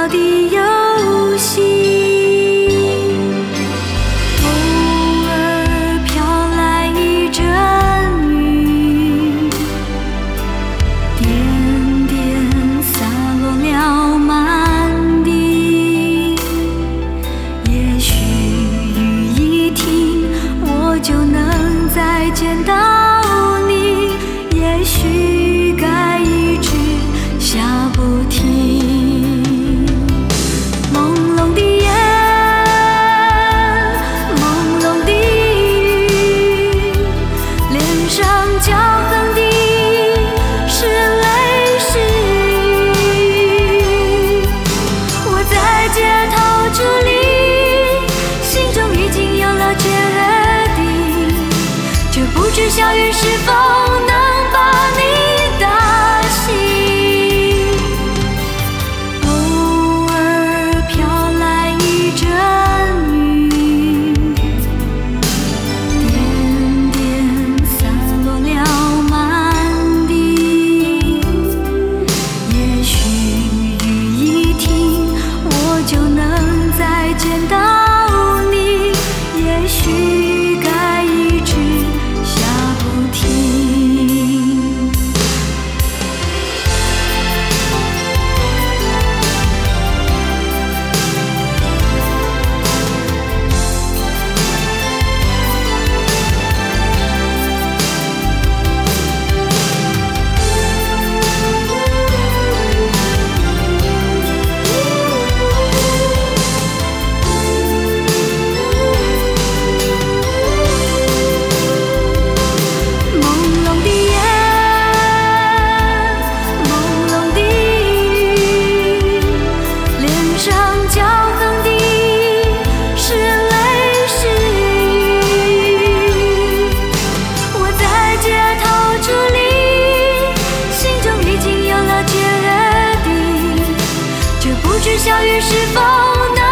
妙的游戏。偶尔飘来一阵雨，点点洒落了满地。也许雨一停，我就能再见到你。也许该一直下不停。朦胧的夜，朦胧的雨，脸上骄横的是泪是雨。我在街头伫立，心中已经有了决定，却不知小雨是否能把你打醒。偶尔飘来一阵雨，点点洒落了满地。也许雨一停，我就能再见到你。也许该一直下不停。朦胧的夜，朦胧的雨，脸上骄横的是泪是雨。我在街头伫立，心中已经有了决定，却不知小雨是否能